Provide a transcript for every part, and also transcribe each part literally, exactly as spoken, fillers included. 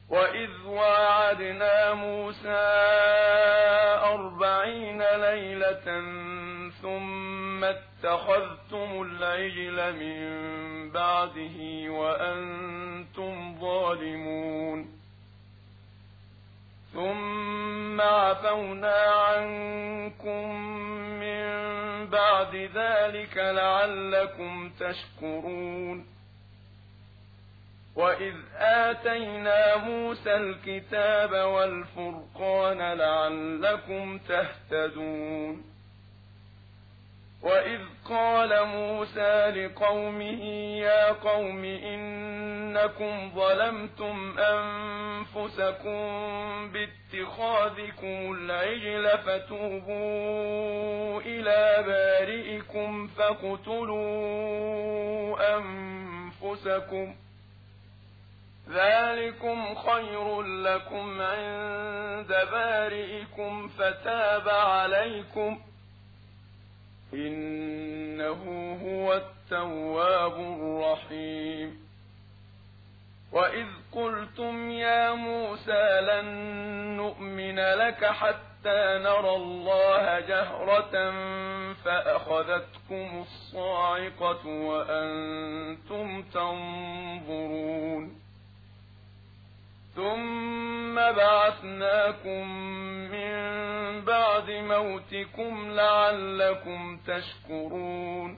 وإذ وعدنا موسى أربعين ليلة ثم اتخذتم العجل من بعده وأنتم ظالمون ثم عفونا عنكم من بعد ذلك لعلكم تشكرون وإذ آتينا موسى الكتاب والفرقان لعلكم تهتدون وإذ قال موسى لقومه يا قوم إنكم ظلمتم أنفسكم باتخاذكم العجل فتوبوا إلى بارئكم فاقتلوا أنفسكم ذلكم خير لكم عند بارئكم فتاب عليكم إنه هو التواب الرحيم وإذ قلتم يا موسى لن نؤمن لك حتى نرى الله جهرة فأخذتكم الصاعقة وأنتم تنظرون ثم بعثناكم من بعد موتكم لعلكم تشكرون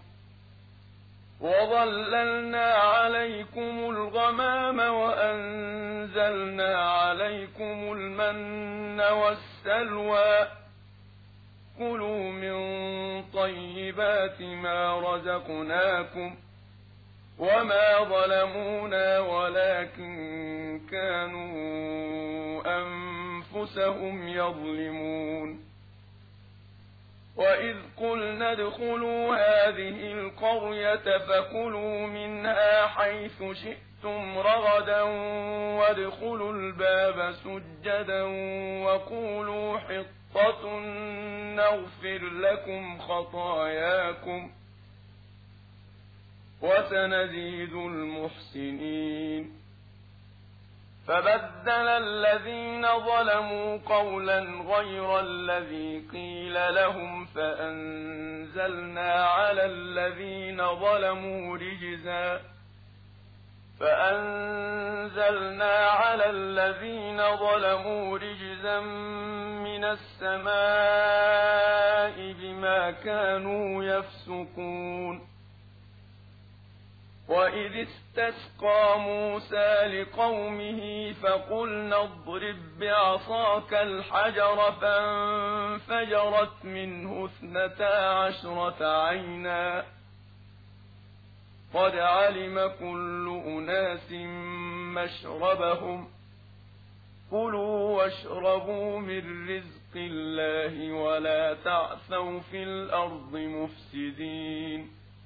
وظللنا عليكم الغمام وأنزلنا عليكم المن والسلوى كلوا من طيبات ما رزقناكم وما ظلمونا ولكن كانوا أنفسهم يظلمون وإذ قلنا ادخلوا هذه القرية فكلوا منها حيث شئتم رغدا وادخلوا الباب سجدا وقولوا حطة نغفر لكم خطاياكم وسنزيد المحسنين فبدل الذين ظلموا قولا غير الذي قيل لهم فأنزلنا على الذين ظلموا رجزا فأنزلنا على الذين ظلموا رجزا من السماء بما كانوا يفسقون وإذ استسقى موسى لقومه فقلنا اضرب بعصاك الحجر فانفجرت منه اثنتا عشرة عينا قد علم كل أناس مشربهم كلوا واشربوا من رزق الله ولا تعثوا في الأرض مفسدين